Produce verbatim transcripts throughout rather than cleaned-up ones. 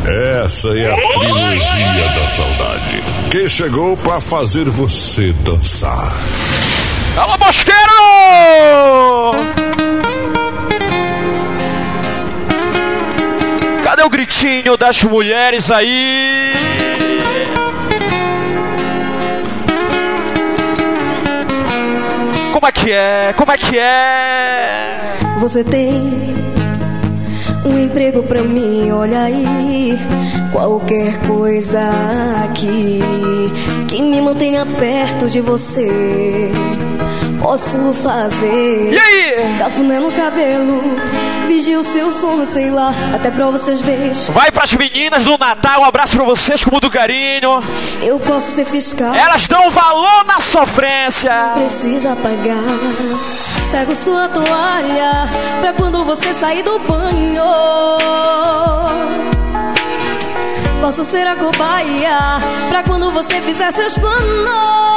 Essa é a trilogia da saudade, que chegou pra fazer você dançar. Alô, Mosqueiro! Cadê o gritinho das mulheres aí? Como é que é? Como é que é? Você tem um emprego pra mim, olha aí. Qualquer coisa aqui que me mantenha perto de você, posso fazer. E aí? Cafuné no cabelo, vigia o seu sono, sei lá, até pra vocês beijos. Vai pras meninas do Natal, um abraço pra vocês com muito carinho. Eu posso ser fiscal, elas dão valor na sofrência. Precisa pagar. Pego sua toalha pra quando você sair do banho. Posso ser a cobaia pra quando você fizer seus planos.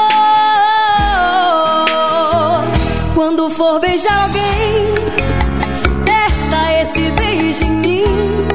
Quando for beijar alguém, testa esse beijo em mim,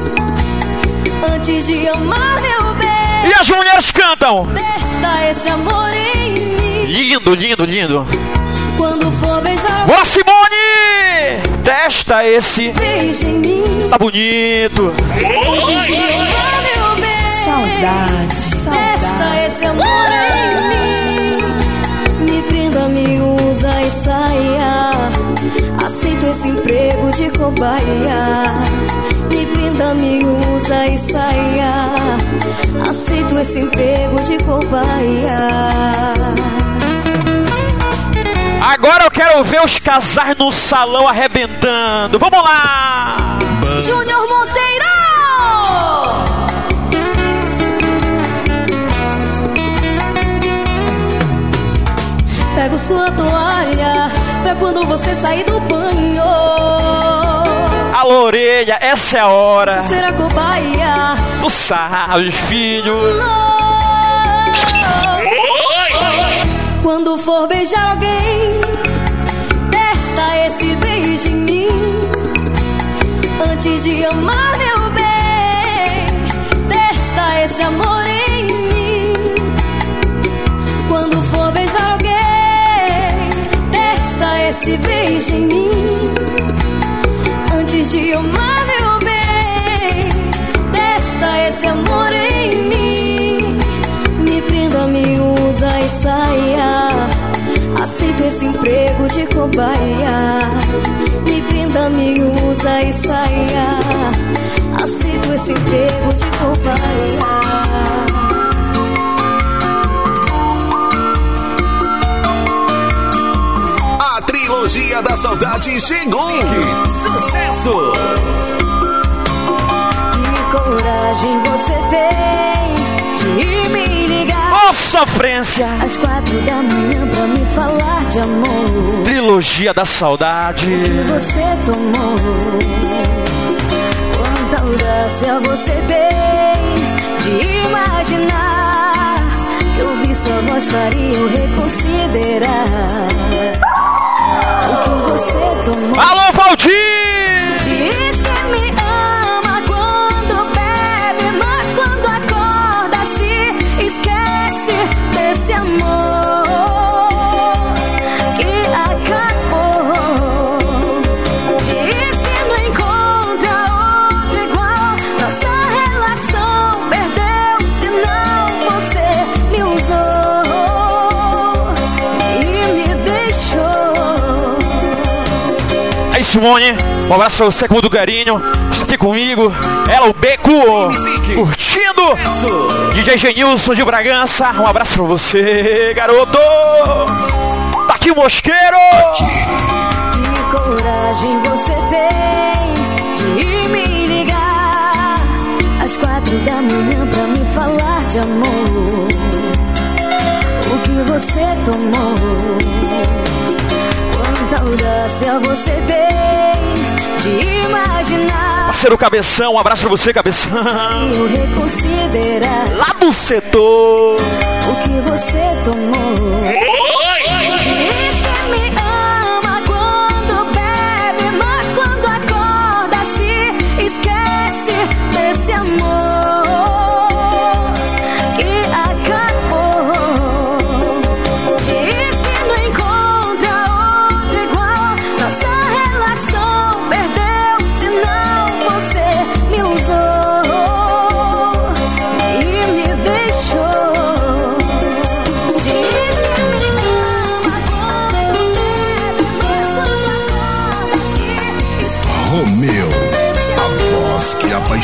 antes de amar meu bem. E as mulheres cantam. Testa esse amor em mim. Lindo, lindo, lindo. Quando for beijar alguém, bora, Simone! Testa esse beijo em mim, tá bonito. antes de amar meu bem. Saudade, saudade. Testa esse amor em mim, me prenda, me usa e saia. Aceito esse emprego de cobaia. Me prenda, me usa e saia. Aceito esse emprego de cobaia. Agora eu quero ver os casais no salão arrebentando. Vamos lá! Júnior Monteiro! Pego sua toalha pra quando você sair do banho. Alô, orelha, essa é a hora. Ser a cobaia. Tu sabe, filho. Quando for beijar alguém, testa esse beijo em mim, antes de amar meu bem. Testa esse amor em mim. Quando for beijar alguém, testa esse beijo em mim, antes de amar meu bem. Testa esse amor em mim. Me prenda, me usa e saia. Aceito esse emprego de cobaia. Me prenda, me usa e saia. Aceito esse emprego de cobaia. A trilogia da saudade chegou. Sucesso! Que coragem você tem de me ligar Ô, sofrência! Às quatro da manhã pra me falar de amor. Trilogia da saudade. Que você tomou. Quanta audácia você tem de imaginar que ouvir sua voz faria eu reconsiderar o que você tomou. Alô, Valdir! Diz que me ama quando bebe, mas quando acorda se esquece desse amor que acabou. Diz que não encontra outro igual. Nossa relação perdeu, senão você me usou e me deixou. Aí, Simone, um abraço pra você com muito carinho. Está aqui comigo, ela, o Beco, curtindo. D J Genilson de Bragança, um abraço pra você, garoto. Tá aqui o Mosqueiro. Que coragem você tem de me ligar às quatro da manhã pra me falar de amor. O que você tomou. Quanta audácia você tem de imaginar. Parceiro Cabeção, um abraço pra você, Cabeção. Eu reconsiderar Lá do setor. o que você tomou. Diz que me ama quando bebe, mas quando acorda se esquece desse amor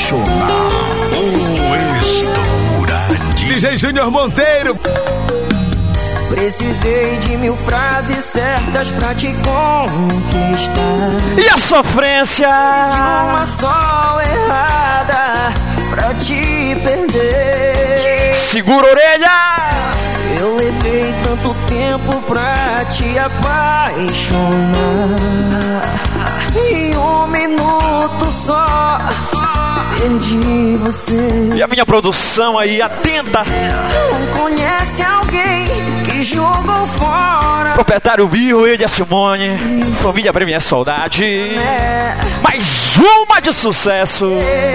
apaixonar. O estouradinho. D J Júnior Monteiro. Precisei de mil frases certas pra te conquistar. E a sofrência? De uma só errada pra te perder. Segura a orelha! Eu levei tanto tempo pra te apaixonar. Em um minuto só perdi você. E a minha produção aí, atenta. Não conhece alguém que jogou fora. Proprietário Birro, ele e a Simone. Família Premier Saudade. É. Mais uma de sucesso.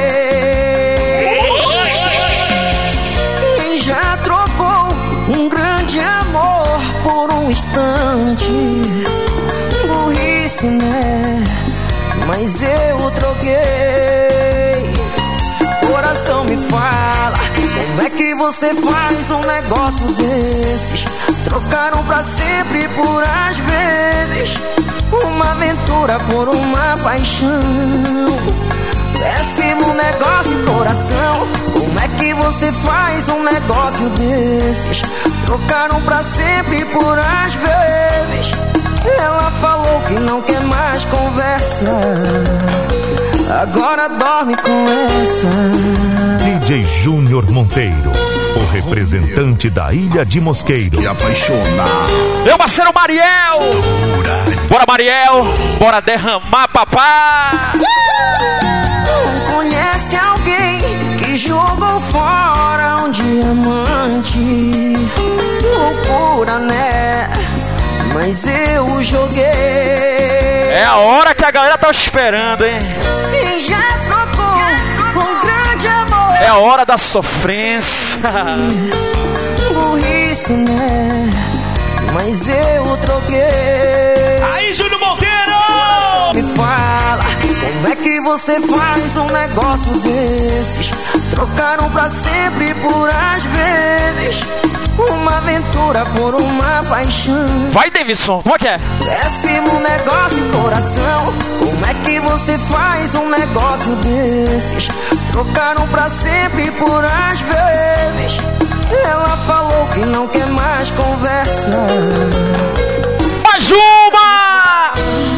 Quem já trocou um grande amor por um instante? Burrice, né? Mas eu troquei. Coração me fala, como é que você faz um negócio desses? Trocaram pra sempre por às vezes uma aventura por uma paixão. Péssimo negócio, coração. Como é que você faz um negócio desses? Trocaram pra sempre por às vezes. Ela falou que não quer mais conversa. Agora dorme com essa. D J Júnior Monteiro, o representante da Ilha de Mosqueiro. Se apaixonar. Meu parceiro Mariel. Bora, Mariel. Bora derramar, papá. Não conhece alguém que jogou fora um diamante? Loucura, né? Mas eu joguei. É a hora que a galera tá esperando, hein? Quem já trocou um grande amor? É a hora da sofrência. Burrice, né? Mas eu troquei. Aí, Júnior Monteiro! Me fala, como é que você faz um negócio desses? Trocaram pra sempre por às vezes uma aventura por uma paixão. Vai, Davidson, como é que é? Péssimo negócio, coração. Como é que você faz um negócio desses? Trocaram pra sempre por às vezes. Ela falou que não quer mais conversa. Mais uma!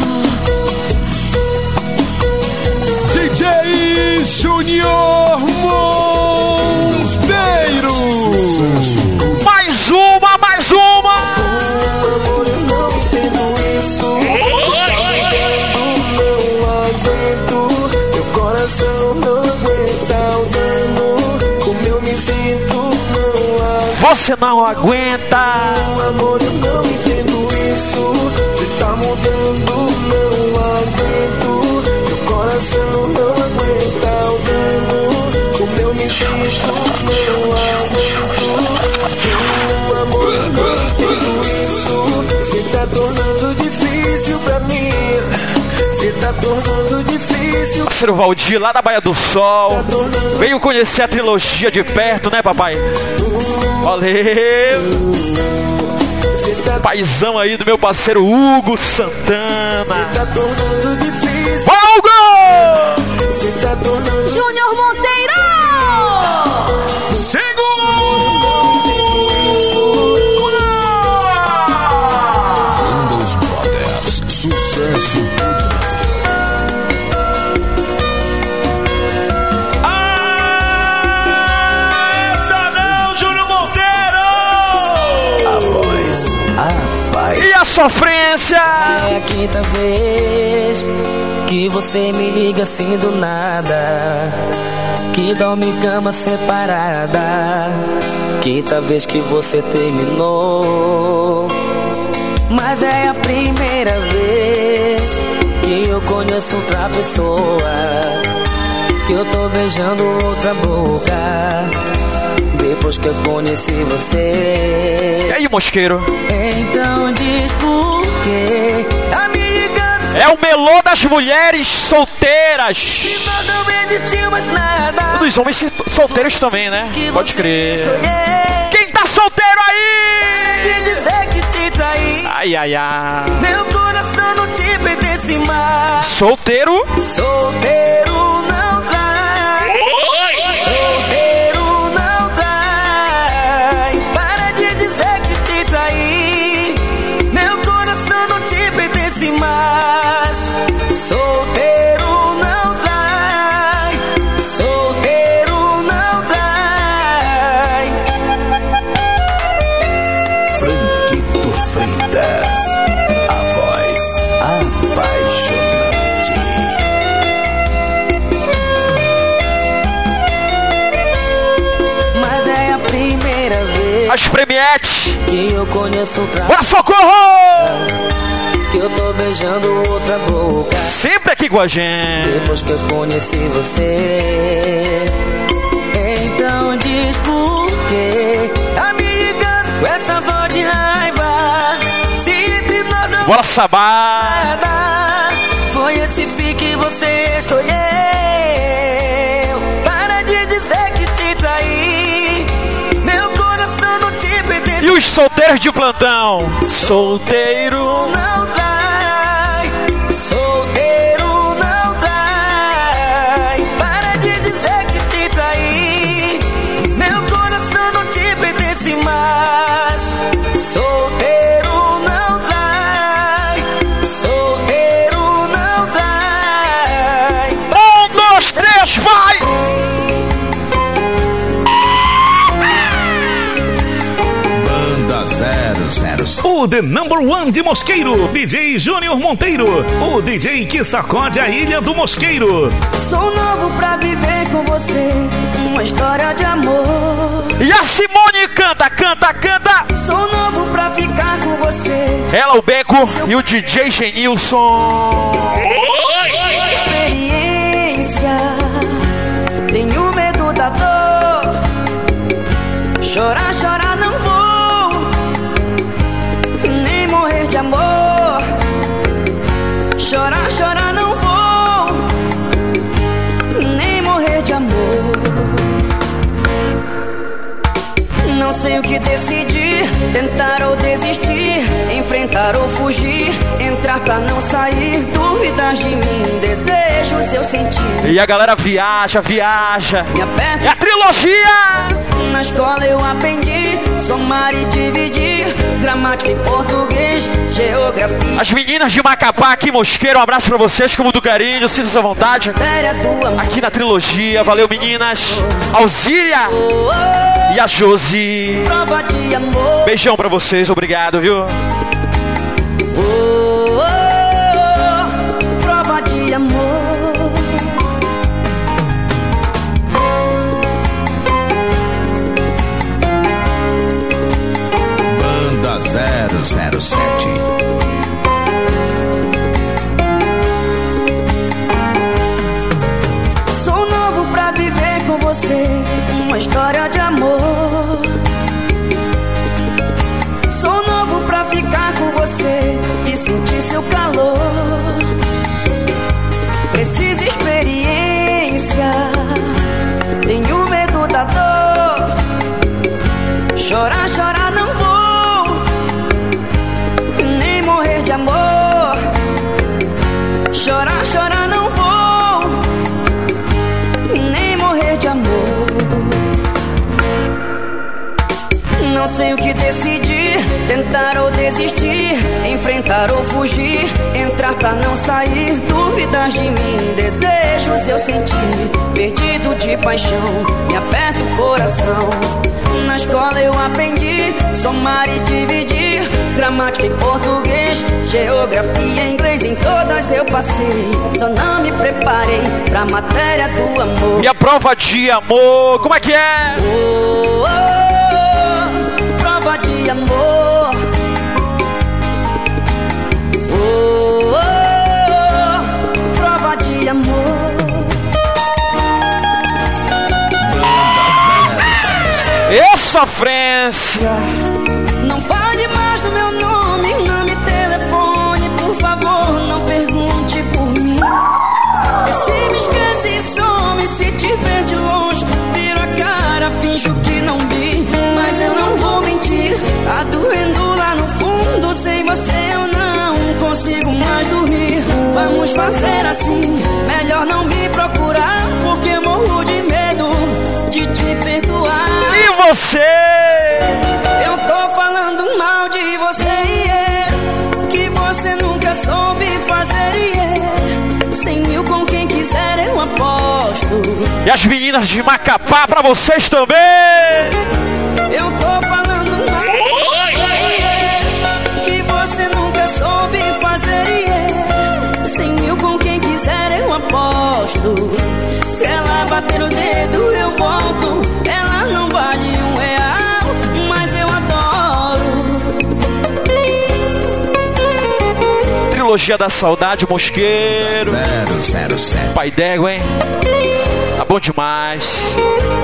D J Júnior Monteiro. Mais uma, mais uma! Amor, eu não entendo isso. Não aguento. Meu coração não aguenta o dano. Como eu me sinto, não aguento. Você não aguenta. Amor, eu não entendo isso. Você tá mudando, não aguento. Meu coração não aguenta o dano. Como eu me sinto, não aguento. Amor, eu não entendo isso. Você tá tornando difícil pra mim. Você tá tornando difícil. Parceiro Valdir, lá da Baía do Sol. Veio conhecer a trilogia de perto, né, papai? Valeu! Paizão aí do meu parceiro Hugo Santana. Bora, Hugo! Júnior Monteiro! Windows Brothers, sucesso. Ah, essa não, Júnior Monteiro! A voz, a paz. E a sofrência? É a quinta vez que você me liga assim do nada, que dorme em cama separada. Quinta vez que você terminou. Mas é a primeira vez que eu conheço outra pessoa, que eu tô beijando outra boca, depois que eu conheci você. E aí, Mosqueiro? Então diz por quê tá me ligando. É o melô das mulheres solteiras. Que nós não existiu mais nada. Dos homens solteiros também, né? Que Pode você crer. escolher. Quem tá solteiro aí? De dizer que te traí. Ai, ai, ai. Meu coração não te pertence mais. Solteiro? Solteiro não trai. As Premiete. Que eu conheço outra. Bora, socorro! Que eu tô beijando outra boca. Sempre aqui com a gente. Depois que eu conheci você. Então diz por quê tá me ligando com essa voz de raiva. Se entre nós não Bora, Sabá. nada, foi esse fim que você escolheu. Para de dizer que te traí. Meu coração não te pertence. E os solteiros de plantão? Solteiro Não trai, solteiro não trai. Para de dizer que te traí. Meu coração não te pertence mais. Solteiro não trai, solteiro não trai. Um, dois, três, vai! Banda zero zero. O The Number One de Mosqueiro, D J Júnior Monteiro. O D J que sacode a ilha do Mosqueiro. Sou novo pra viver com você uma história de amor. E a Simone canta, canta, canta. Sou novo pra ficar com você. Ela, o Beco e o D J Genilson. Experiência, tenho medo da dor. Chorar, chorar não vou, nem morrer de amor. Chorar, chorar não vou, nem morrer de amor. Não sei o que decidir, tentar ou desistir, enfrentar ou fugir, entrar pra não sair, dúvidas de mim, desejos eu sentir. E a galera viaja, viaja. Me aperta. É a trilogia. Na escola eu aprendi somar e dividir, gramática em português, geografia. As meninas de Macapá aqui, Mosqueiro, um abraço pra vocês, como do carinho, sinta-se à vontade. Matéria do amor. Aqui na trilogia, valeu meninas. Alzíria Oh, oh, e a Josi. prova de amor. Beijão pra vocês, obrigado, viu? Oh, oh, oh, prova de amor. Banda zero zero sete. Sou novo pra viver com você uma história de amor. Sou novo pra ficar com você e sentir seu calor. Preciso experiência, tenho medo da dor. Chorar, chorar não vou, nem morrer de amor. Chorar, chorar não vou, nem morrer de amor. Não sei o que decidir, tentar ou desistir, enfrentar ou fugir, entrar pra não sair, dúvidas de mim, desejos eu sentir, perdido de paixão, me aperta o coração. Na escola eu aprendi somar e dividir, gramática em português, geografia em inglês, em todas eu passei, só não me preparei pra matéria do amor. E a prova de amor, como é que é? Oh, oh, oh, prova de amor. Oh, oh, oh, prova de amor. E sofrência. Não fale mais do meu nome, não me telefone, por favor, não pergunte por mim. E se me esquece e some, se te ver de longe, viro a cara, finjo que não vi. Mas eu não vou mentir, tá doendo lá no fundo, sem você eu não consigo mais dormir. Vamos fazer assim, melhor não me procurar, porque morro de medo de te perdoar. E você? Eu tô falando mal de você, yeah, que você nunca soube fazer, yeah. Cem mil com quem quiser eu aposto. E as meninas de Macapá pra vocês também. Eu tô falando mal de você, yeah, que você nunca soube fazer, yeah. Cem mil com quem quiser eu aposto. Se ela bater o dedo eu volto. Ela não vale um real, mas eu trilogia da saudade, Mosqueiro. zero zero sete. Pai d'égua, hein? Tá bom demais.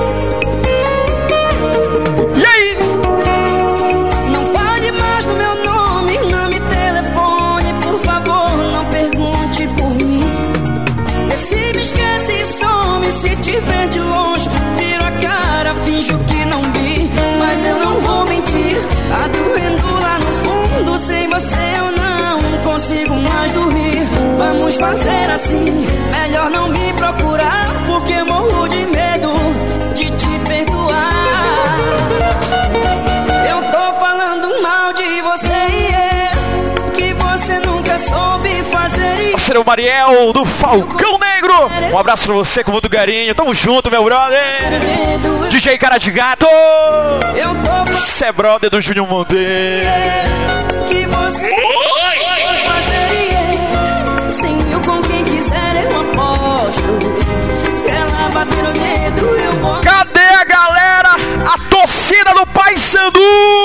E aí? Não fale mais do meu nome, não me telefone, por favor, não pergunte por mim. Vê se me esquece e some, se te ver de longe, viro a cara, finjo que não vi. Mas eu não vou mentir, tá doendo lá no fundo, sem você eu não consigo mais dormir. Vamos fazer assim, melhor não me procurar, porque morro de medo de te perdoar. Eu tô falando mal de você e é que você nunca soube fazer isso. Parceiro Mariel do Falcão Negro, um abraço pra você com muito carinho. Tamo junto, meu brother. D J Cara de Gato, cê é brother do Júnior Monteiro. Que você pode fazer é, cem mil com quem quiser eu aposto. Se ela bater o dedo eu vou. Cadê a galera? A torcida do Paysandu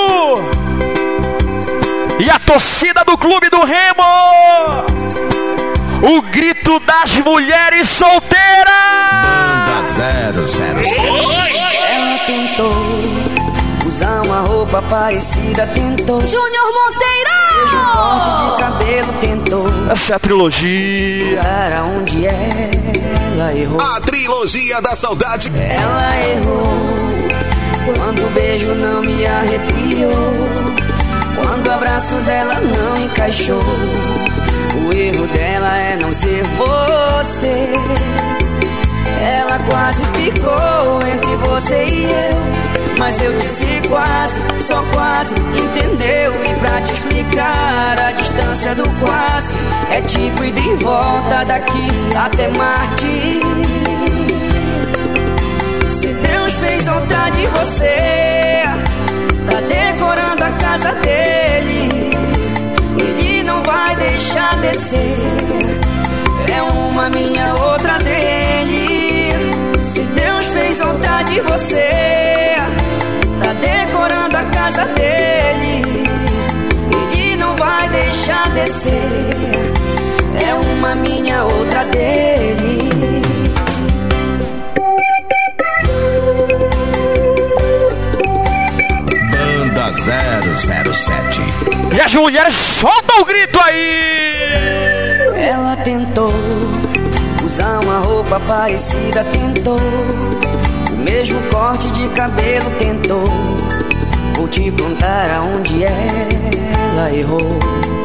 e a torcida do Clube do Remo. O grito das mulheres solteiras. Banda zero zero sete. Ela tentou usar uma roupa parecida, tentou. Júnior Monteiro! Mesmo corte de cabelo, tentou. Essa é a trilogia. Para onde ela errou. A trilogia da saudade. Ela errou quando o beijo não me arrepiou, quando o abraço dela não encaixou. O erro dela é não ser você. Ela quase ficou entre você e eu, mas eu disse quase, só quase, entendeu? E pra te explicar a distância do quase é tipo ir de volta daqui até Marte. Se Deus fez outra de você, tá decorando a casa dele, ele não vai deixar descer. É uma minha, outra dele. Se Deus fez outra de você, tá decorando a casa dele, ele não vai deixar descer. É uma minha, outra dele. Banda zero zero sete. E as mulheres soltam o grito aí. Ela tentou usar uma roupa parecida, tentou o mesmo corte de cabelo, tentou. Vou te contar aonde ela errou.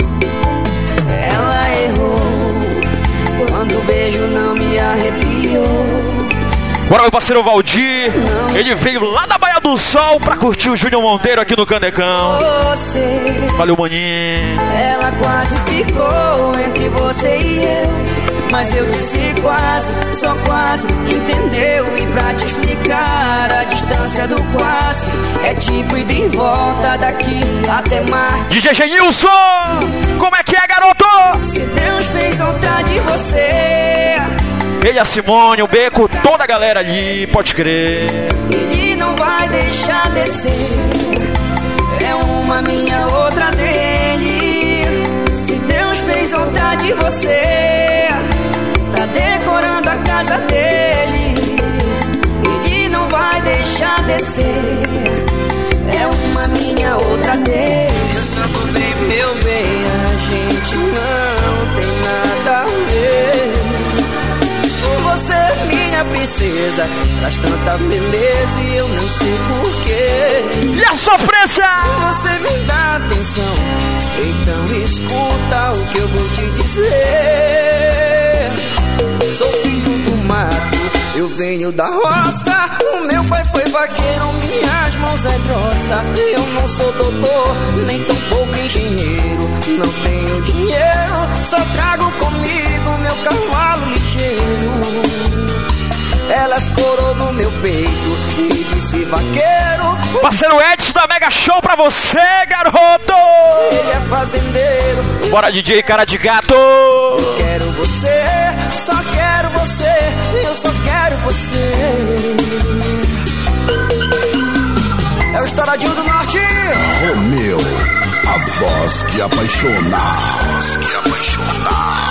Ela errou quando o beijo não me arrepiou. Bora, meu parceiro Valdir, ele veio lá da Baía do Sol pra curtir o Júnior Monteiro aqui no Candecão. Você, valeu, maninho. ela quase ficou entre você e eu, mas eu disse quase, só quase, entendeu? E pra te explicar a distância do quase é tipo ir de volta daqui até Marte. D J Genilson, como é que é, garoto? Se Deus fez outra de você, ele, a Simone, o Beco, toda a galera ali, pode crer. ele não vai deixar descer. É uma minha, outra dele. Se Deus fez outra de você, tá decorando a casa dele, ele não vai deixar descer. É uma minha, outra dele. Pensando bem, meu bem, a gente não tem nada a ver. Você, minha princesa, traz tanta beleza e eu não sei porquê. E a sofrência? Você me dá atenção, então escuta o que eu vou te dizer. Sou filho do mato, eu venho da roça. O meu pai foi vaqueiro, minhas mãos é grossa. Eu não sou doutor, nem tão pouco engenheiro. Não tenho dinheiro, só trago comigo meu cavalo ligeiro. Elas corou no meu peito e disse vaqueiro. Parceiro Edson da Mega Show pra você, garoto. Ele é fazendeiro. Bora, D J Cara de Gato. Eu quero você, só quero você, eu só quero você. É o Estouradinho do Norte. Romeu, a voz que apaixona. A voz que apaixona.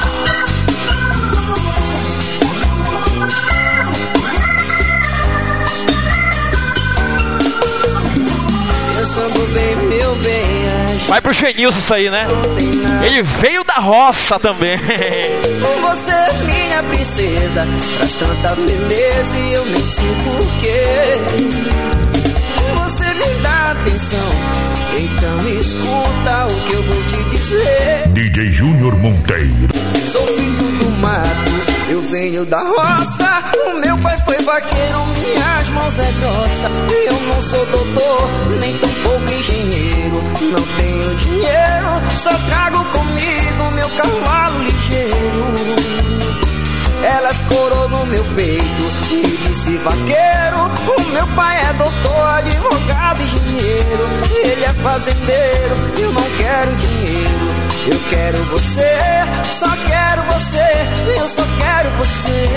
Pensando bem, meu bem. Vai pro Genilson isso aí, né? Ele veio da roça também. Você, minha princesa, traz tanta beleza e eu nem sei porquê. Você me dá atenção, então escuta o que eu vou te dizer. D J Júnior Monteiro. Sou filho do mato, eu venho da roça. O meu pai foi vaqueiro, minhas mãos é grossa. Eu não sou doutor, nem tampouco engenheiro. Não tenho dinheiro, só trago comigo meu cavalo ligeiro. Elas corou no meu peito e disse vaqueiro. O meu pai é doutor, advogado, engenheiro. Ele é fazendeiro, eu não quero dinheiro. Eu quero você, só quero você. Eu só quero você.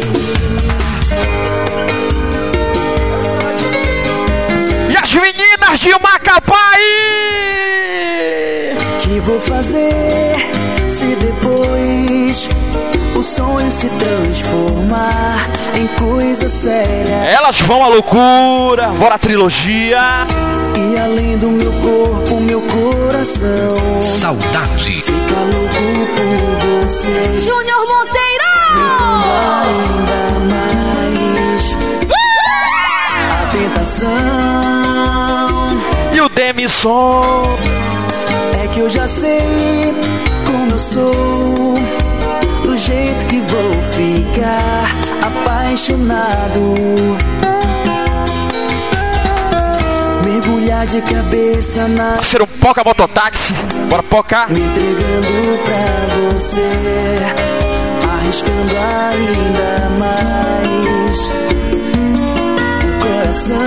E as meninas de Macapá aí? Que vou fazer se depois o sonho se transformar em coisa séria? Elas vão à loucura, bora a trilogia. E além do meu corpo, meu coração Saudade. fica louco por você. Júnior Monteiro! Ainda mais a tentação E o Demisson. é que eu já sei como eu sou, do jeito que vou ficar apaixonado. Mergulhar de cabeça na... Parceiro, Poca Mototáxi. Bora, Poca. Me entregando pra você, arriscando ainda mais o coração.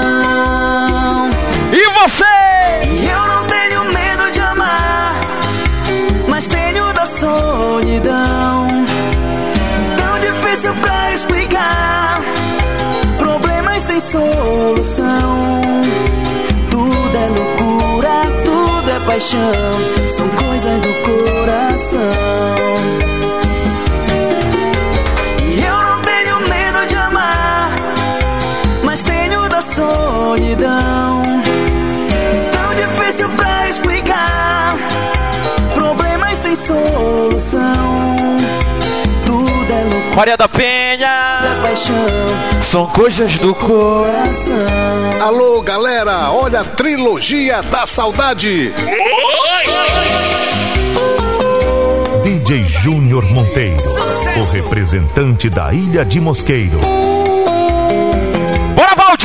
E você? E eu não tenho medo de amar, mas tenho da solidão. Tão difícil pra explicar, problemas sem solução. Tudo é loucura, tudo é paixão, são coisas do coração. E eu não tenho medo de amar, mas tenho da solidão. Tão difícil pra explicar, problemas sem solução. Tudo é loucura, Maria da Penha. é paixão, São coisas do coração. coração. Alô, galera, olha a trilogia da saudade. D J Júnior Monteiro, o representante da Ilha de Mosqueiro. Bora, Valdir!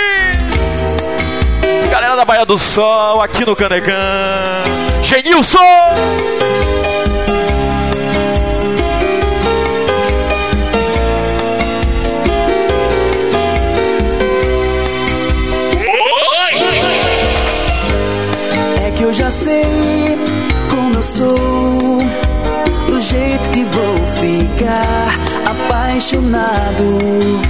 Galera da Baía do Sol, aqui no Canecão. Genilson! É que eu já sei como eu sou, do jeito que vou ficar apaixonado.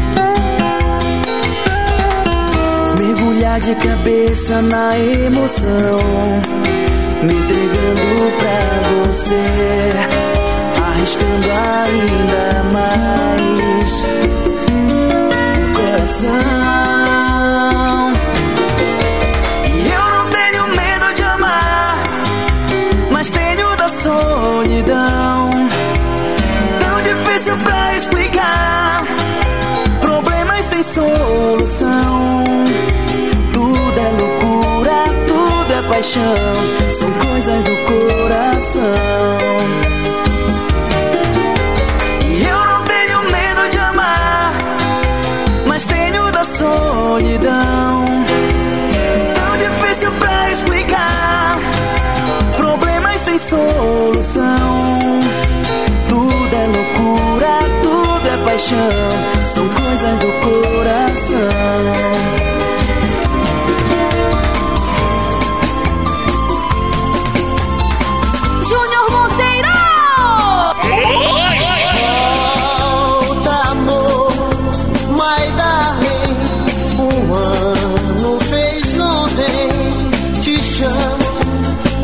Mergulhar de cabeça na emoção, me entregando pra você, arriscando ainda mais o coração. E eu não tenho medo de amar, mas tenho da solidão. Tão difícil pra explicar, problemas sem solução. Tudo é loucura, tudo é paixão, são coisas do coração. E eu não tenho medo de amar, mas tenho da solidão. Tão difícil pra explicar, problemas sem solução. Tudo é loucura, tudo é paixão, são coisas do coração. Júnior Monteiro! Volta, amor, my darling. Um ano fez ontem. Te chamo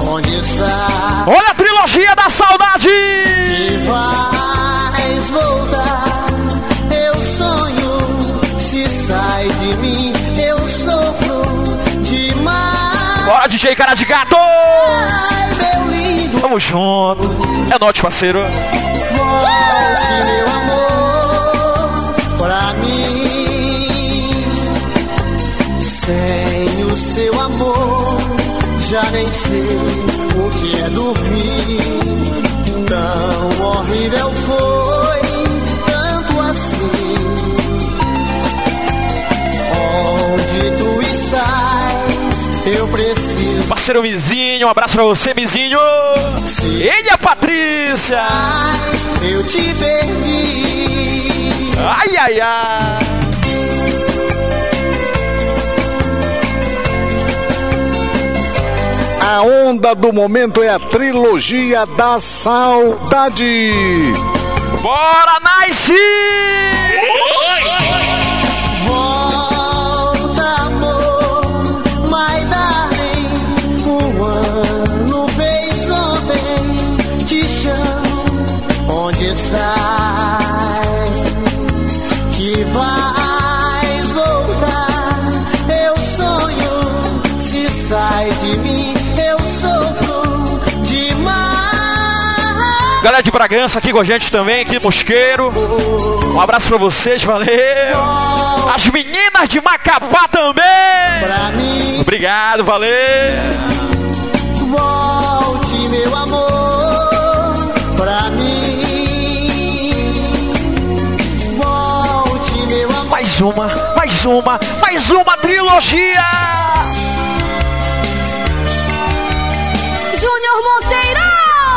sai de mim, eu sofro demais. Bora, D J Cara de Gato! Ai, meu lindo, tamo junto. É nóis, parceiro. volte, meu amor, pra mim. Sem o seu amor, já nem sei o que é dormir. Tão horrível foi, tanto assim. Onde tu estás, eu preciso. Parceiro Mizinho, um abraço pra você, Mizinho. Se Ele é a Patrícia. eu te perdi. Ai, ai, ai. A onda do momento é a trilogia da saudade. Bora, Nice! Volta, amor, my darling. Um ano fez ontem, te chamo, onde estás? Que vais voltar? Eu sonho, se sai de mim, eu sofro demais. Galera de Bragança aqui com a gente também, aqui Mosqueiro. Um abraço pra vocês, valeu. As meninas de Macapá também. Pra mim, Obrigado, valeu. volte, meu amor, pra mim. Volte, meu amor. Mais uma, mais uma, mais uma trilogia. Júnior Monteiro!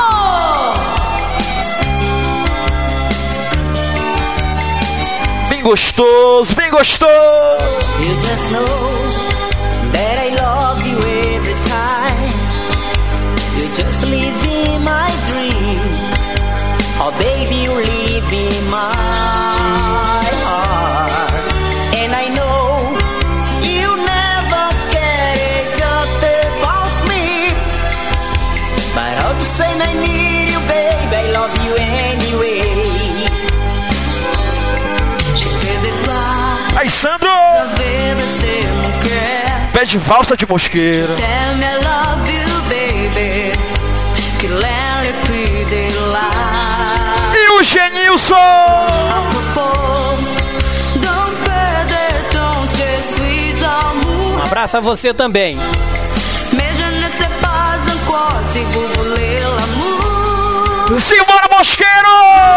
Bem gostoso, bem gostoso. You just know that I love you every time. You just live in my dreams. Oh baby, you live in my heart. And I know you never cared just about me. But all the same I need you, baby. I love you anyway. Aí, Sandro! Pé de valsa de Mosqueiro. E o Genilson! Um abraço a você também. Simbora, Mosqueiro!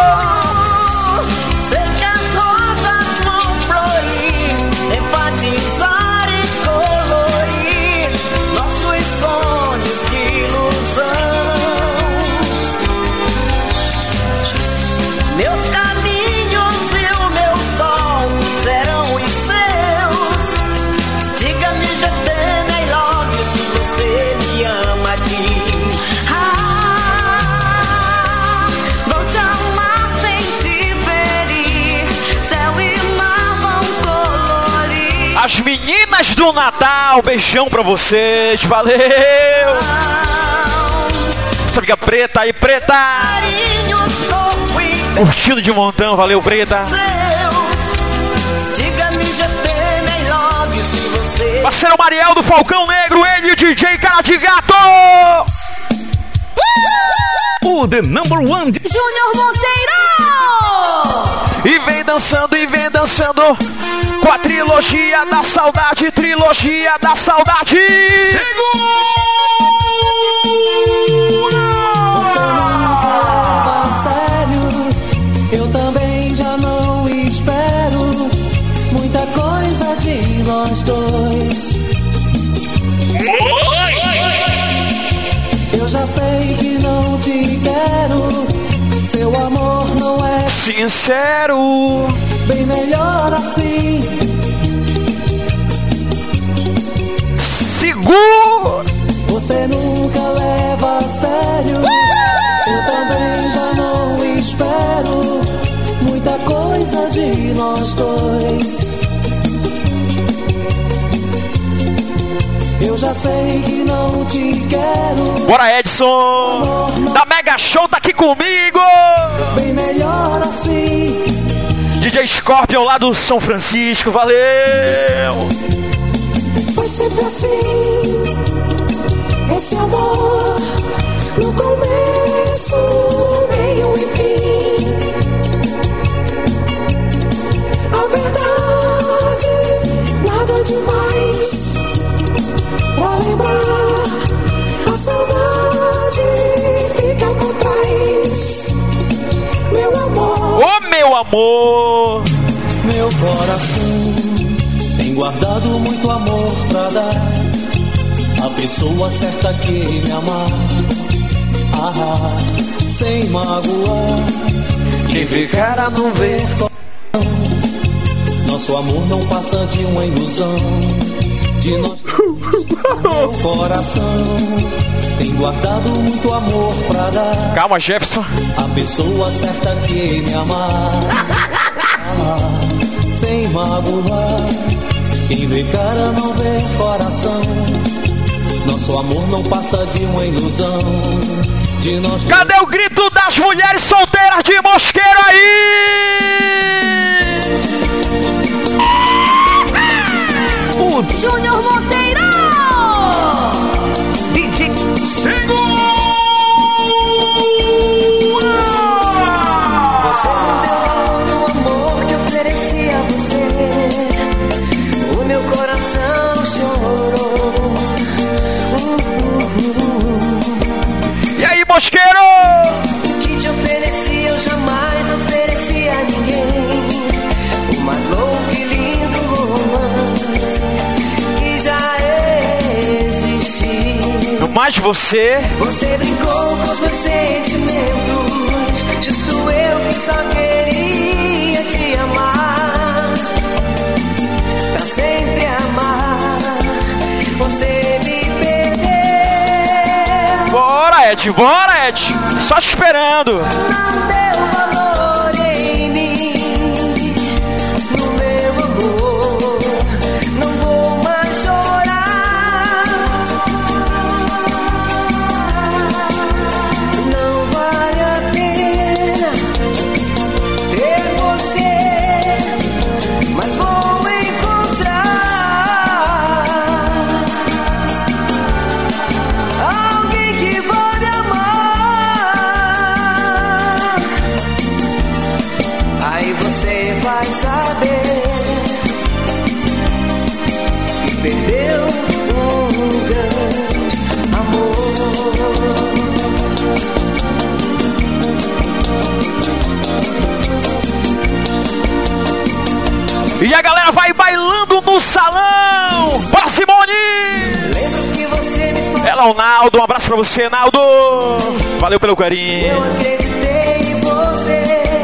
As meninas do Natal, beijão pra vocês, valeu! Essa amiga preta aí, preta! Curtindo de montão, valeu, preta! Parceiro Mariel do Falcão Negro, ele e o D J Cara de Gato! O The Number One de Júnior Monteiro! E vem dançando, e vem dançando com a trilogia da saudade, trilogia da saudade. Você nunca leva a sério, eu também já não espero muita coisa de nós dois. Eu já sei que não te quero, seu amor não é sincero. Bem melhor assim. Seguro. Você nunca leva a sério. Eu também já não espero muita coisa de nós dois. Eu já sei que não te quero. Bora, Edson! Da Mega Show tá aqui comigo! Bem melhor assim. D J J Scorpion lá do São Francisco, valeu! Foi sempre assim, esse amor, no começo, meio e fim. A verdade, nada demais pra lembrar. A saudade fica por trás. Meu amor, ô meu amor, meu coração tem guardado muito amor pra dar. A pessoa certa que me amar, ah, sem magoar. Quem vê cara não vê coração. Nosso amor não passa de uma ilusão. De nós meu coração tem guardado muito amor pra dar. Calma, Jefferson. A pessoa certa que me amar, ah, sem magoar. Quem vê cara não vê coração. Nosso amor não passa de uma ilusão. De nós. Cadê o grito das mulheres solteiras de Mosqueiro aí? O Júnior Monteiro! D J Segura! Você não deu o amor que ofereci a você. O meu coração chorou. E aí, Mosqueiro? O que te ofereci eu jamais ofereci a ninguém. O mais louco e lindo romance que já existiu. Mais você. Você brincou com os meus sentimentos. Justo eu que só queria te amar. Pra sempre amar. Você me perdeu. Bora, Ed, bora, Ed. Só te esperando. Não deu valor em mim. No meu amor. Não vou mais chorar. Não vale a pena ter você. Mas vou encontrar alguém que vai me amar. Aí você vai saber que perdeu um grande amor. E a galera vai bailando no salão. Bora, Simone! Lembro que você me falou. Ela, o Naldo, um abraço pra você, Naldo. Valeu pelo carinho. Eu acreditei em você.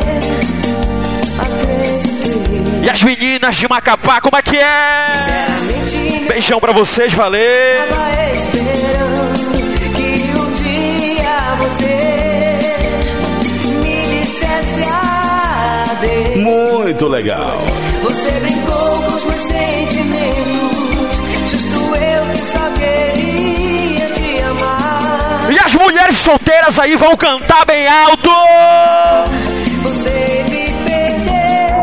Acreditei. E as meninas de Macapá, como é que é? Sinceramente, Beijão pra vocês, valeu. estava esperando que um dia você me dissesse adeus. Muito legal. Você brincou com os meus sentimentos. Justo eu que só queria te amar. E as mulheres solteiras aí vão cantar bem alto. Você me perdeu.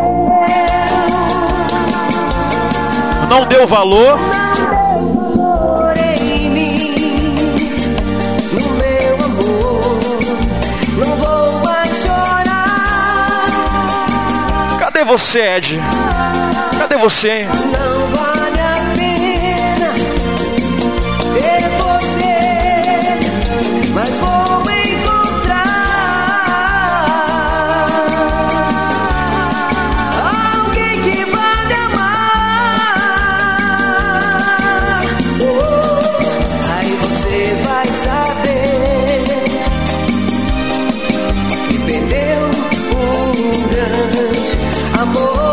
Não deu valor. Amor em mim. No meu amor. Não vou mais chorar. Cadê você, Ed? Cadê você? Não vale a pena ter você. Mas vou encontrar alguém que vai me amar. Oh, aí você vai saber que perdeu um grande amor.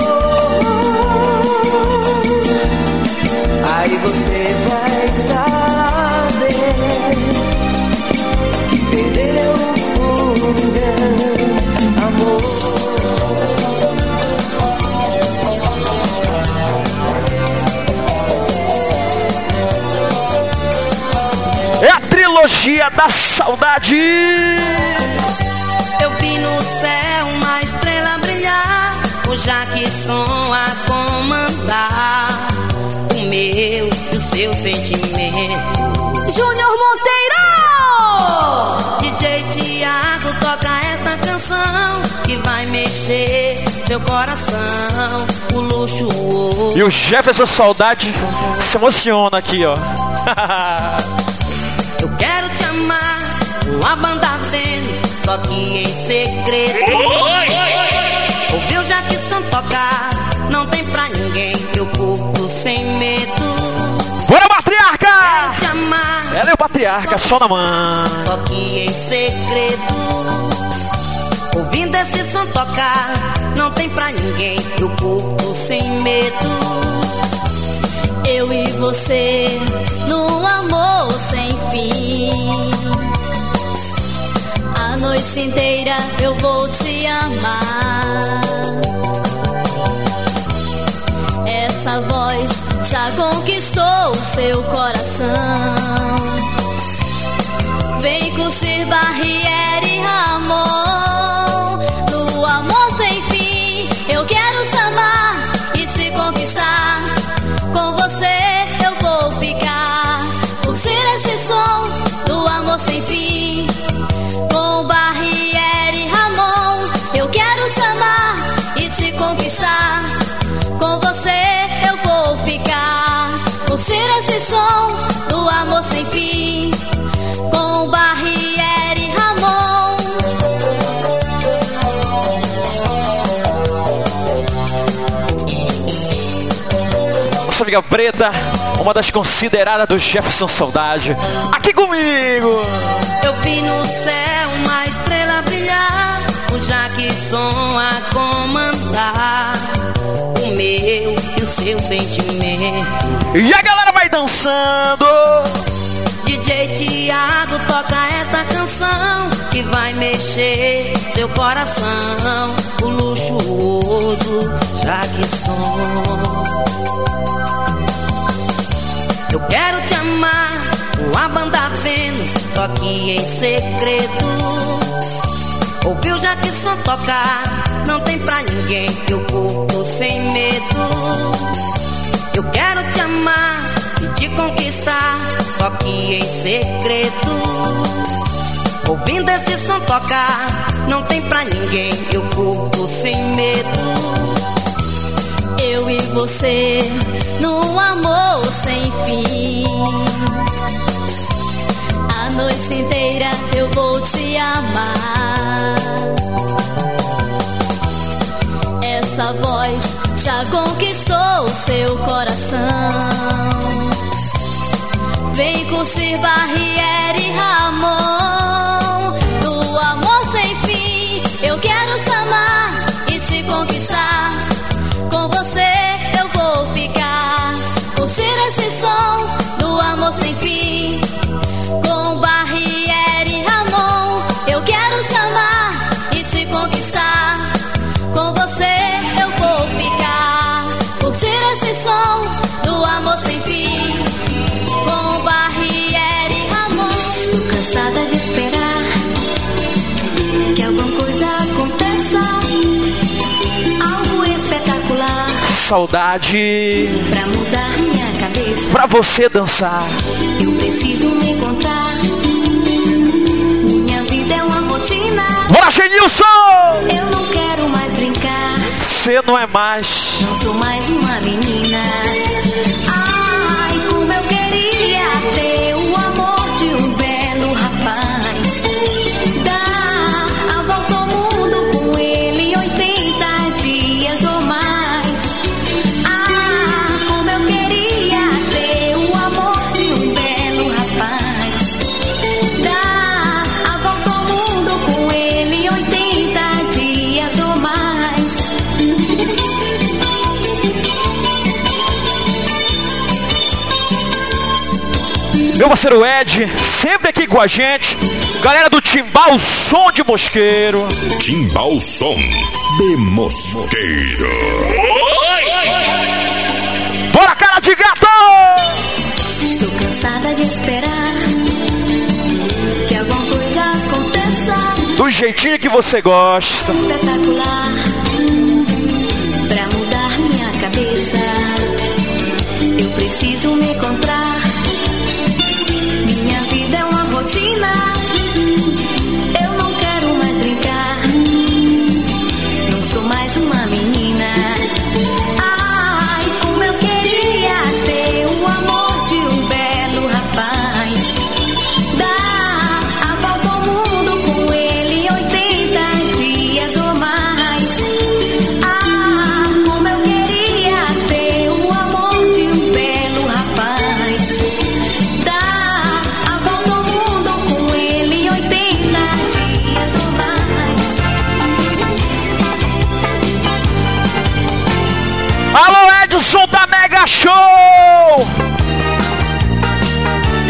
Aí você vai saber que perdeu um grande amor. É a trilogia da saudade. Eu vi no céu uma estrela brilhar, o o Jackson a comandar o meu e o seu sentimento. Júnior Monteiro! D J Tiago toca esta canção que vai mexer seu coração, o luxuoso. E o Jefferson Saudade se emociona aqui, ó. Eu quero te amar com a banda Vênus, só que em segredo. Ouviu Jackson tocar, não tem pra ninguém, eu curto sem medo. Bora, Patriarca! Quero te amar. Ela é o Patriarca, só na mão. Só que em segredo. Ouvindo esse som tocar, não tem pra ninguém, eu curto sem medo. Eu e você, num amor sem fim. A noite inteira eu vou te amar. Essa voz já conquistou seu coração. Vem curtir Barriere e Ramon. No amor sem fim, eu quero te amar e te conquistar. Com você eu vou ficar. Curtir esse som do amor sem fim. Com Barriere e Ramon, eu quero te amar e te conquistar. Com você eu vou ficar. Curtir esse som do amor sem fim. Com Barriere e Ramon. Nossa amiga Preta, uma das consideradas do Jefferson Saudade, aqui comigo. Eu vi no céu uma estrela brilhar, o Jackson a comandar o meu e o seu sentimento. E a galera vai dançando. D J Tiago toca esta canção que vai mexer seu coração, o luxuoso Jackson. Eu quero te amar com a banda Vênus, só que em segredo. Ouviu Jackson tocar, não tem pra ninguém, eu curto sem medo. Eu quero te amar e te conquistar, só que em segredo. Ouvindo esse som tocar, não tem pra ninguém, eu curto sem medo. Eu e você, num amor sem fim. A noite inteira eu vou te amar. Essa voz já conquistou seu coração. Vem curtir Barriere e Ramon. No amor sem fim, eu quero te amar e te conquistar. Com você eu vou ficar. Curtir esse som do amor sem fim. Com Barriere e Ramon, eu quero te amar e te conquistar. Com você eu vou ficar. Curtir esse som do amor sem fim. Com Barriere e Ramon. Estou cansada de esperar que alguma coisa aconteça, algo espetacular. Saudade pra mudar minha cabeça, pra você dançar. Eu preciso me encontrar. Minha vida é uma rotina. Bora, Genilson! Eu não quero mais brincar. Você não é mais. Não sou mais uma menina. Ai, como eu queria ter o amor de um belo rapaz. Dar a volta ao mundo com ele oitenta dias ou mais. Ah, como eu queria ter o amor de um belo rapaz. Dar a volta ao mundo com ele oitenta dias ou mais. Meu parceiro Ed, sempre aqui com a gente. Galera do Timbal Som de Mosqueiro. Timbal Som de Mosqueiro. Bora, cara de gato! Estou cansada de esperar que alguma coisa aconteça. Do jeitinho que você gosta. Espetacular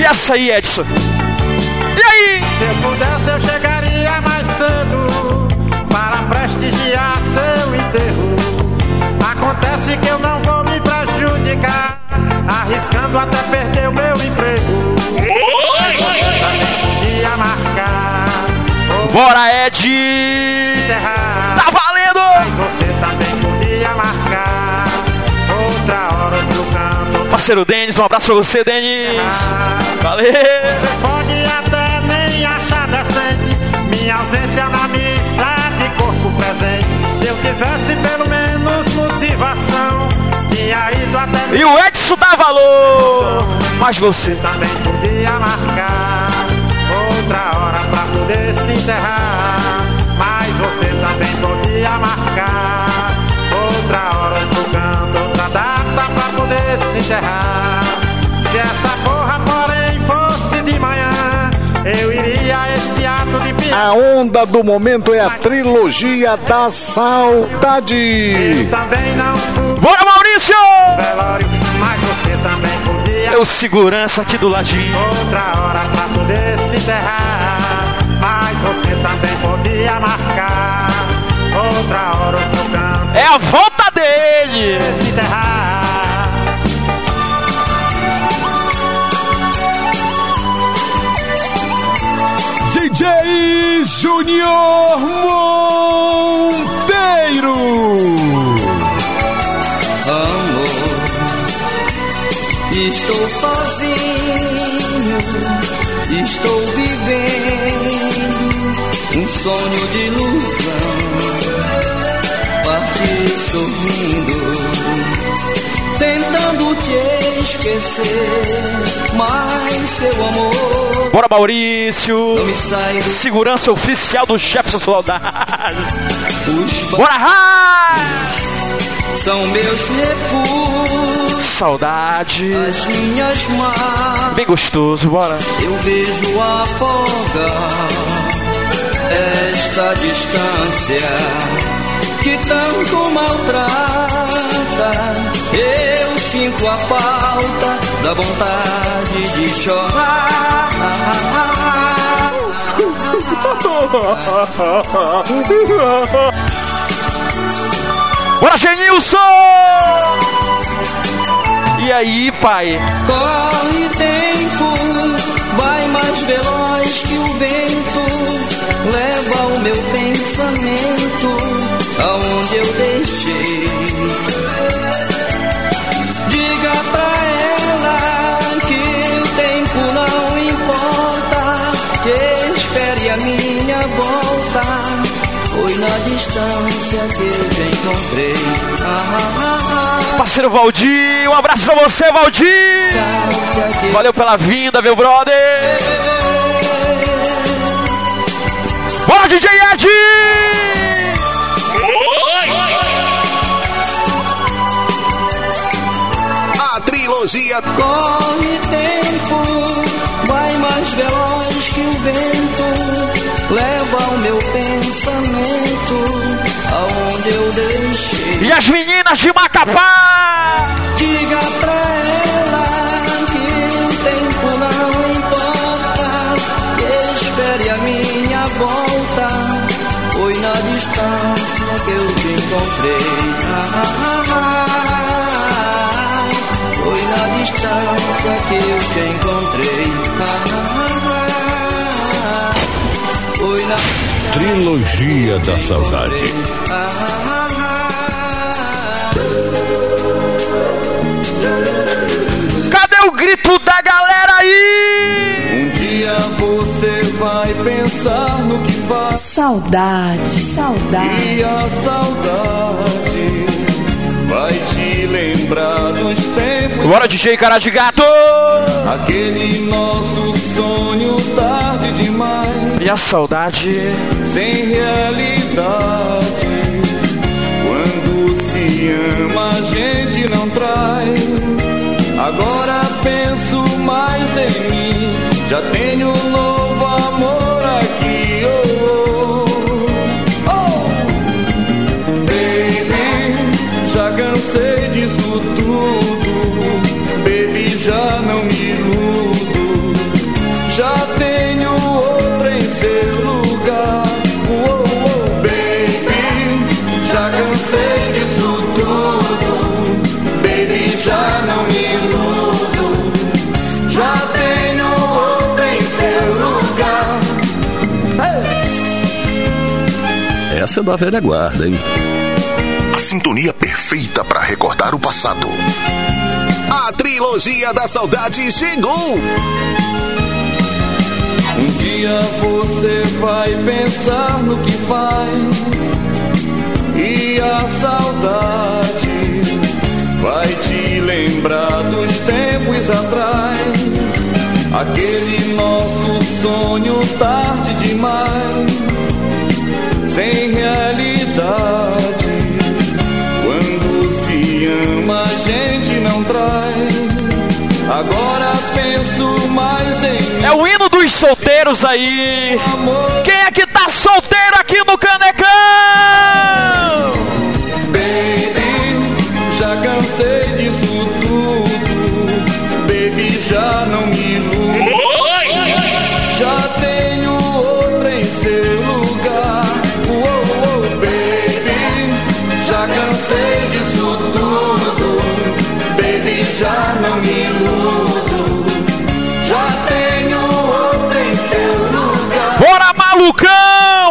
Olha essa aí, Edson. E aí? Se eu pudesse, eu chegaria mais cedo para prestigiar seu enterro. Acontece que eu não vou me prejudicar, arriscando até perder o meu emprego. Mas você também podia marcar. Bora, Ed! Tá valendo! Mas você também podia marcar outra hora do canto. Parceiro Denis, um abraço pra você, Denis. Valeu! Você pode até nem achar decente minha ausência na missa de corpo presente. Se eu tivesse pelo menos motivação, tinha ido até... E o Edson dá valor! Mas você também podia marcar outra hora pra poder se enterrar. Mas você também podia marcar outra hora do canto, outra data pra poder se enterrar. Se essa porra, porém, fosse de manhã, eu iria a esse ato de piar. A onda do momento é a trilogia da saudade. Eu também não fui. Bora, Maurício! Velório, mas você também podia. É o segurança aqui do ladinho. Outra hora pra poder se enterrar. Mas você também podia marcar outra hora no canto. É a volta dele! Se enterrar. D J Júnior Monteiro. Amor, estou sozinho, estou vivendo um sonho de ilusão, parti sorrindo, tentando te esquecer, mas seu amor... Bora, Maurício! Não me sai do... Segurança oficial do chefe da saudade. Os Bora, Rá! São meus refúgios. Saudade. As minhas mãos. Bem gostoso, bora. Eu vejo afogar esta distância que tanto maltrata. Eu sinto a falta da vontade de chorar. Bora, Genilson! E aí, pai? Corre tempo, vai mais veloz que o vento, leva o meu pensamento aonde eu deixei. Diga pra ela que o tempo não importa, que espere a minha volta. Foi na distância que eu te encontrei. Ah, ah, ah. Parceiro Valdir, um abraço pra você, Valdir. Valeu pela vinda, meu brother. Bora, D J Ed! A trilogia. Corre tempo, vai mais veloz que o vento, leva o meu pensamento aonde eu deixei. E as meninas de Macapá! Diga pra ela que o tempo não importa, que espere a minha volta. Foi na distância que eu te encontrei. Ah, ah, ah. Foi na distância que eu te encontrei. Ah, ah, ah. Foi na Trilogia da saudade. ah, ah, ah. Cadê o grito da galera aí? Um dia você vai pensar no que faz. Saudade, saudade. E a saudade vai te lembrar dos tempos. Bora, D J Cara de Gato! Aquele nosso sonho tarde demais. E a saudade? Sem realidade. Quando se ama a gente não trai. Agora penso mais em mim. Já tenho um novo amor aqui. Oh, oh, oh. Baby, já cansei disso tudo. Baby, já não me iludo. essa é da velha guarda, hein? A sintonia perfeita para recordar o passado. A trilogia da saudade chegou! Um dia você vai pensar no que faz e a saudade vai te lembrar dos tempos atrás. Aquele nosso sonho tarde demais, sem realidade. Quando se ama a gente não traz. Agora penso mais em... É o hino dos solteiros aí. Quem é que tá solteiro aqui no Canecão? Baby, já cansei disso tudo. Baby, já não me ilude. Já tenho outra em seu lugar. Oh, oh, baby, já cansei disso tudo. Baby, já não me iludo. Já tenho outra em seu lugar. Bora, malucão!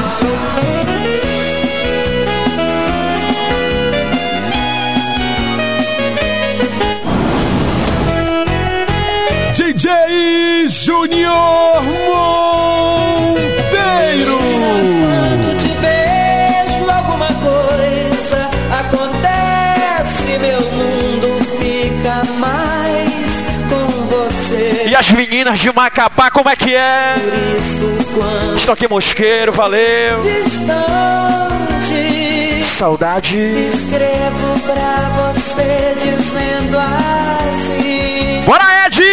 D J Júnior Monteiro. Quando te vejo alguma coisa acontece, meu mundo fica mais com você. E as meninas de Macapá, como é que é? Por isso quando Estou aqui, Mosqueiro, valeu. distante Saudade. escrevo pra você dizendo assim: Bora, Ed!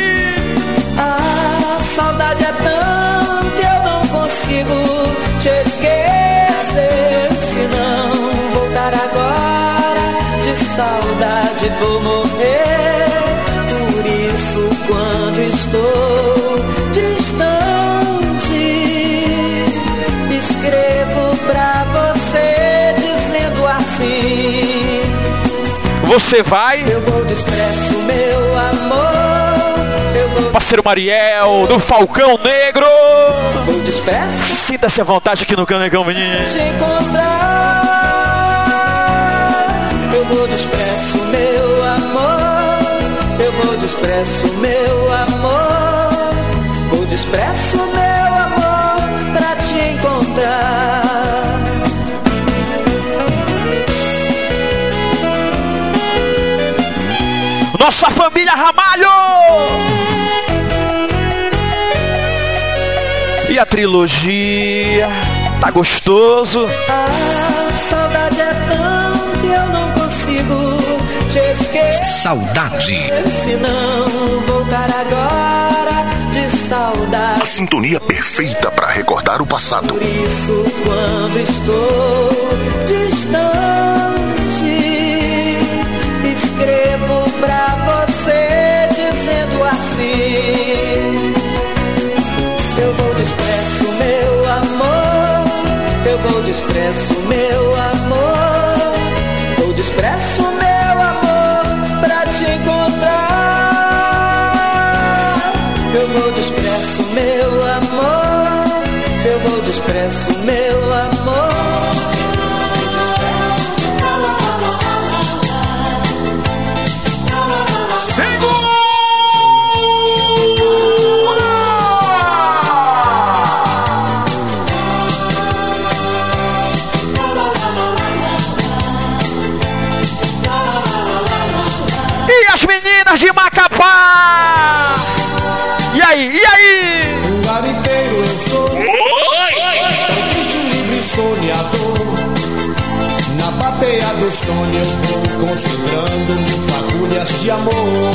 a saudade é tanta, eu não consigo te esquecer. Se não voltar agora, de saudade vou morrer. Por isso quando estou distante, escrevo pra você dizendo assim: Você vai? eu vou expresso meu amor. Eu vou Parceiro Mariel, do Falcão Negro. vou expresso Sinta-se à vontade aqui no Canecão, menino. te encontrar. Eu vou expresso meu amor. Eu vou expresso meu amor. Vou expresso meu amor pra te encontrar. Nossa família Ramalho! E a trilogia? Tá gostoso? A saudade é tanta, eu não consigo te esquecer. Saudade. Se não voltar agora, de saudade. A sintonia perfeita para recordar o passado. Por isso quando estou distante, escrevo pra você dizendo assim: eu vou expresso meu amor. Eu vou expresso meu amor. Vou expresso meu amor pra te encontrar. Eu vou expresso meu amor. Eu vou expresso meu amor. E as meninas de Macapá? E aí, e aí? Um garimpeiro eu sou, um triste, livre sonhador. Na bateia do sonho eu vou concentrando fagulhas de amor.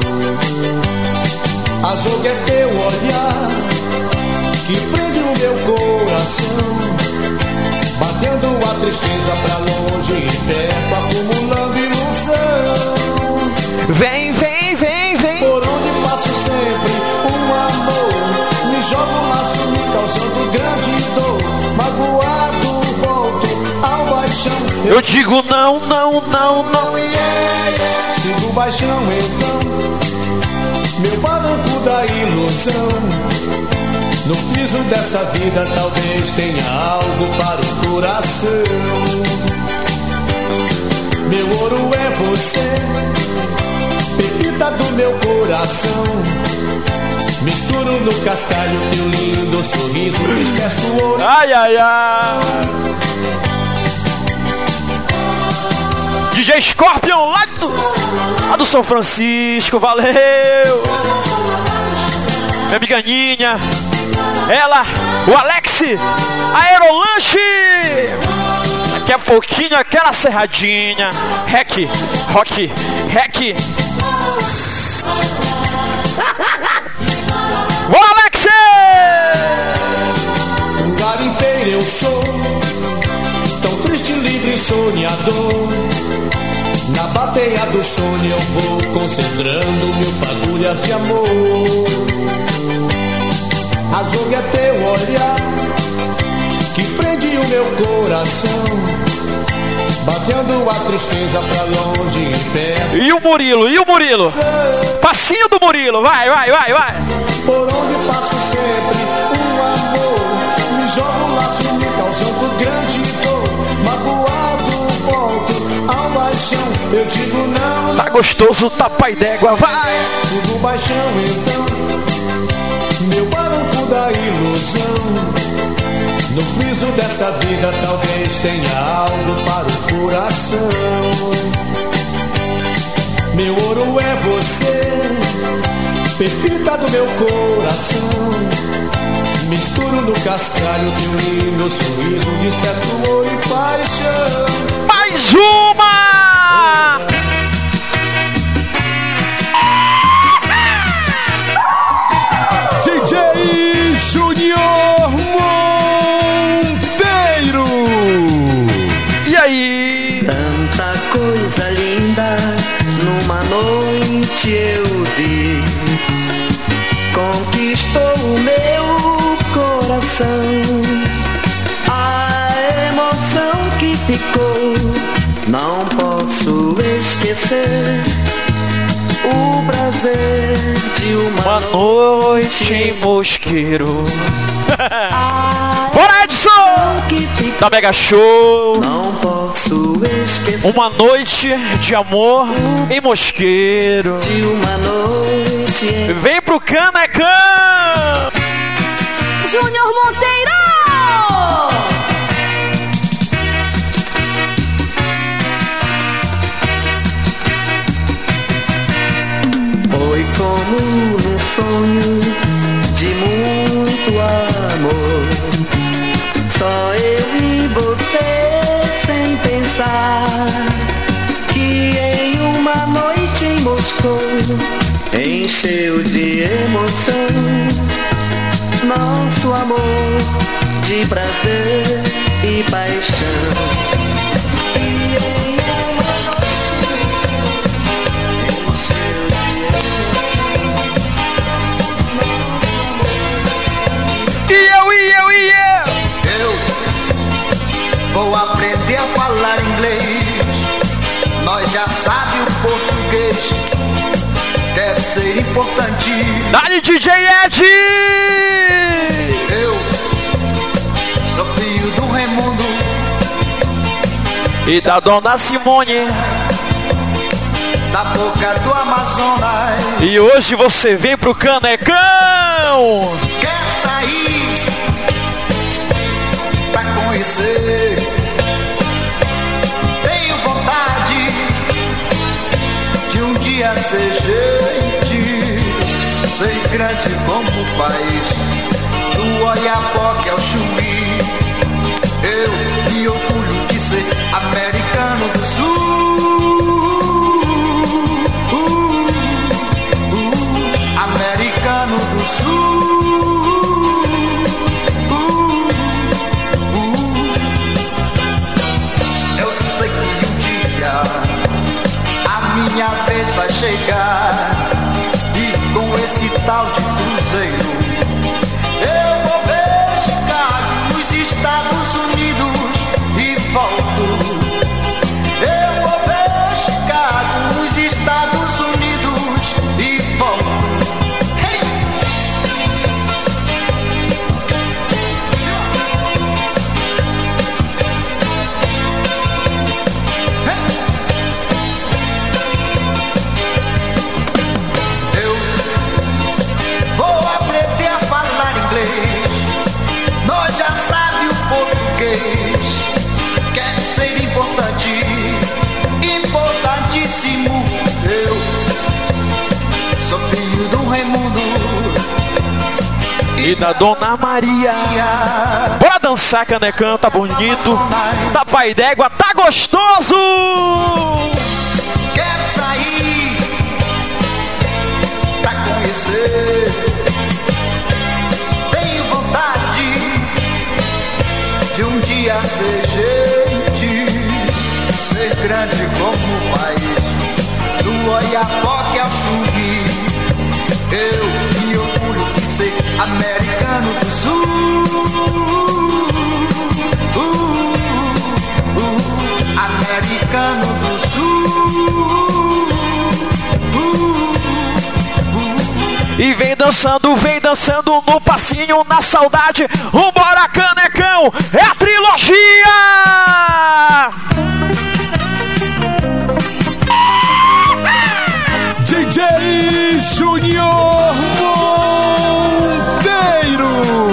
Azul é teu olhar que prende o meu coração, batendo a tristeza pra longe e perto, acumulando ilusão. Vem, vem, vem, vem. Por onde passo sempre um amor, me joga um laço me causando grande dor. Magoado volto ao baixão. Eu digo não, não, não, não. Yeah, yeah. Sigo baixão então, meu barranco da ilusão. No piso dessa vida talvez tenha algo para o coração. Meu ouro é você, pepita do meu coração. Misturo no cascalho teu lindo sorriso, despeço o ouro. Ai, ai, ai. D J Scorpion lá do, lá do São Francisco, valeu. Minha amiga Ninha, ela, o Alex, Aerolanche. Daqui a pouquinho aquela serradinha. Rec, rock, rec. Bora, Alex! Um garimpeiro eu sou, tão triste, livre e sonhador. Na bateia do sonho eu vou concentrando mil fagulhas de amor. Azul é teu olhar que prende o meu coração, batendo a tristeza pra longe e perto. E o Murilo, e o Murilo? Passinho do Murilo, vai, vai, vai, vai. Por onde passo sempre um amor, me joga um laço me causando grande dor. Magoado volto ao baixão, eu digo não. Tá gostoso, tá pai d'égua, vai. Sigo baixão então, meu barranco da ilusão. No friso dessa vida talvez tenha algo para o coração. Meu ouro é você, pepita do meu coração. Misturo no cascalho teu lindo sorriso, despeço ouro e paixão. Mais uma! D J Junior Monteiro. E aí? Tanta coisa linda numa noite eu vi, conquistou o meu coração. A emoção que ficou não posso esquecer. O prazer de uma, uma noite em Mosqueiro. Bora, Edson! Da Mega Show. Não posso esquecer. Uma noite de amor em Mosqueiro. De uma noite em... Vem pro Canecão! Júnior Monteiro! Foi como num sonho de muito amor, só eu e você sem pensar, que em uma noite em Moscou encheu de emoção nosso amor de prazer e paixão. Vou aprender a falar inglês, nós já sabe o português, deve ser importante. Dale, D J Ed! Eu sou filho do Raimundo e da Dona Simone, da boca do Amazonas. E hoje você vem pro Canecão. Quer sair pra conhecer, tenho vontade de um dia ser gente, ser grande como o país do Oiapoque ao Chuí. Eu me orgulho de ser americano do Sul, uh, uh, americano do Sul. Minha vez vai chegar e com esse tal de cruzeiro eu vou ver Chicago nos Estados Unidos e volto. Eu vou ver Chicago nos Estados Unidos e volto. Hey! e da Dona Maria. Bora dançar, Canecão, tá bonito. Tá pai d'égua, tá gostoso. Quero sair pra conhecer. Tenho vontade de um dia ser gente, ser grande como o país do Oiapoque ao Chuí. Eu me orgulho de ser americano do Sul. Uh, uh, uh, americano do Sul. Uh, uh, E vem dançando, vem dançando no passinho, na saudade. Vambora, Canecão, é a trilogia! D J Júnior Monteiro.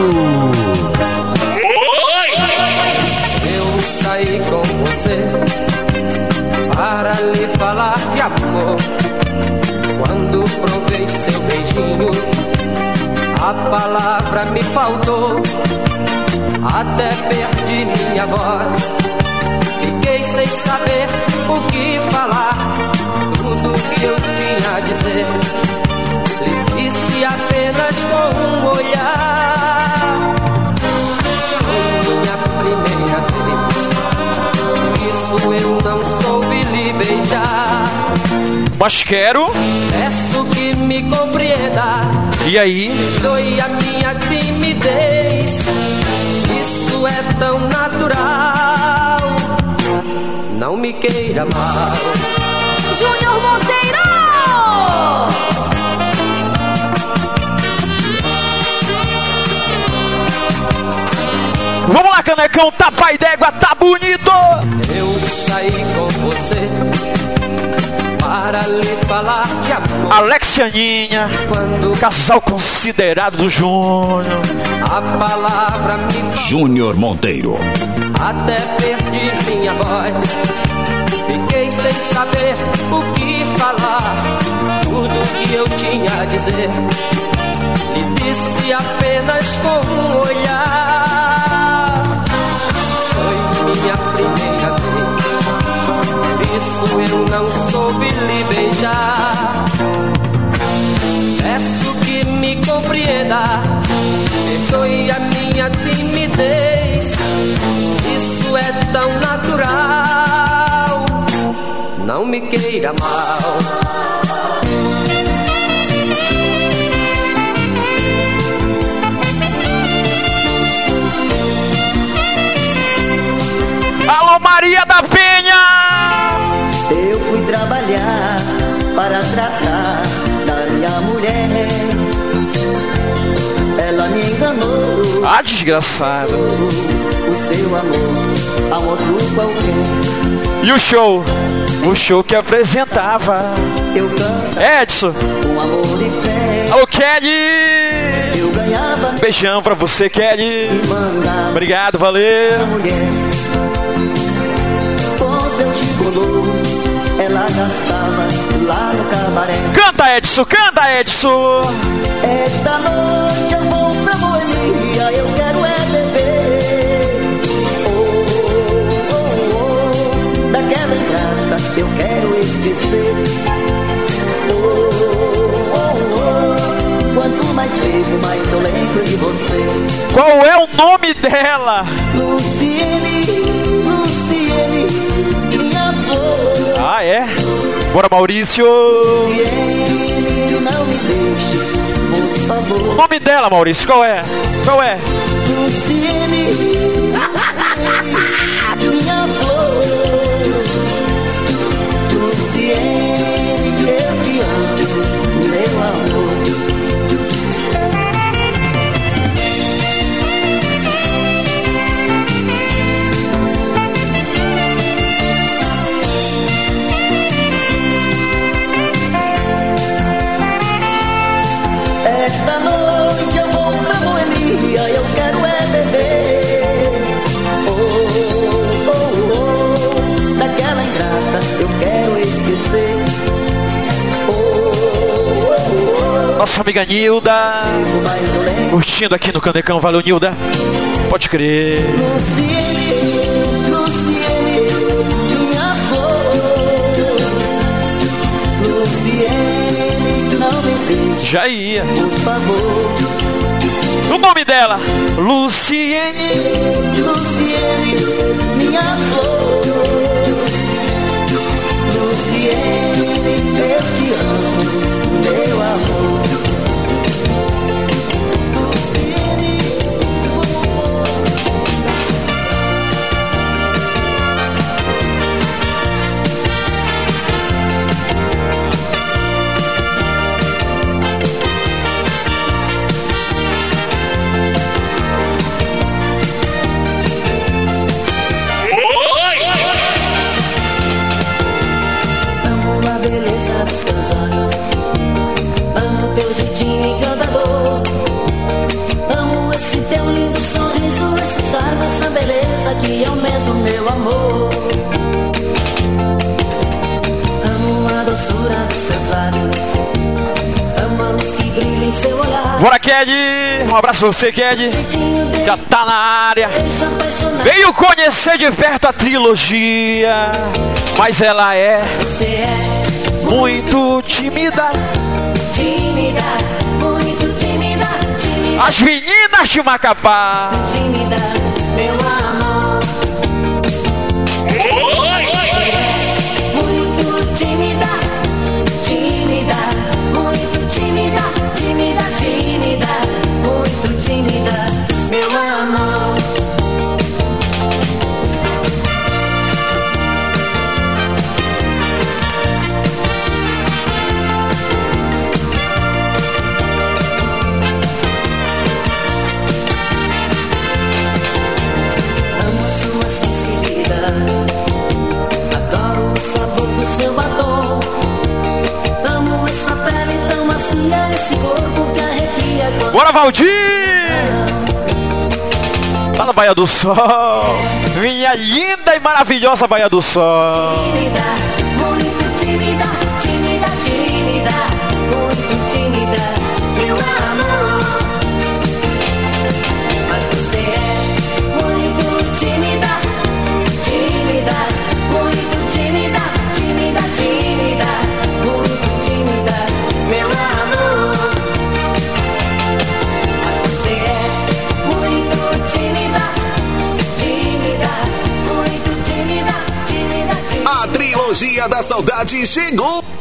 Eu saí com você para lhe falar de amor. Quando provei seu beijinho, a palavra me faltou. Até perdi minha voz, fiquei sem saber o que falar. Tudo que eu tinha a dizer lhe disse apenas com um olhar. Foi minha primeira vez, por isso eu não soube lhe beijar. Mas quero. Peço que me compreenda. E aí? Perdoe a minha timidez. Isso é tão natural. Não me queira mal. Júnior Monteiro! Vamos lá, Canecão, tá pai d'égua, tá bonito! Eu saí com você para lhe falar de amor. Alexianinha, quando casal considerado do Júnior. A palavra me Júnior Monteiro. Até perdi minha voz, fiquei sem saber o que falar. Tudo que eu tinha a dizer lhe disse apenas com um olhar. Foi minha primeira vez, por isso eu não soube lhe beijar. Peço que me compreenda, perdoe a minha timidez. Isso é tão natural, não me queira mal. Alô, Maria da Penha! Eu fui trabalhar para tratar da minha mulher. Ela me enganou. Ah, desgraçada. O seu amor a outro qualquer. E o show? O show que apresentava Eu cantava Edson. com amor e fé. Alô, Kelly! Eu ganhava Beijão pra você, Kelly. e mandava Obrigado, valeu. a mulher. Com seu gigolô, ela gastava lá no cabaré. Canta, Edson, canta, Edson! Esta noite eu vou pra Boemia, eu quero é beber. Oh, oh, oh, daquela ingrata eu quero esquecer. Oh, oh, oh, quanto mais bebo, mais eu lembro de você. Qual é o nome dela? Luciene, Luciene, minha flor. Ah, é? Bora, Maurício! Luciene, não me deixes, por favor. O nome dela, Maurício, qual é? Qual é? Luciene, minha flor. Luciene, eu te amo, meu amor. Esta noite eu vou pra Boemia, eu quero é beber. Nossa amiga Nilda, curtindo aqui no Canecão. Valeu, Nilda. Pode crer. Luciene, Luciene, minha flor. Luciene, não me deixe, Já ia. por favor. O nome dela, Luciene. Luciene, minha flor. Luciene, eu te amo, meu amor. Que aumenta o meu amor. Amo a doçura dos teus lábios, amo a luz que brilha em seu olhar. Bora, Ked! Um abraço pra você, Ked. Já tá na área. Veio conhecer de perto a trilogia, mas ela é, muito tímida. Tímida, muito tímida, tímida. As meninas de Macapá. Tímida, meu amor. Muito tímida, tímida, muito tímida, tímida, tímida, muito tímida, meu amor. Bora, Valdir! Tá na Baía do Sol. Minha linda e maravilhosa Baía do Sol. Tímida, muito tímida, tímida, tímida, muito tímida, meu amor. Mas você é muito tímida, tímida, muito tímida, tímida, tímida, muito tímida, meu amor. A trilogia da saudade chegou.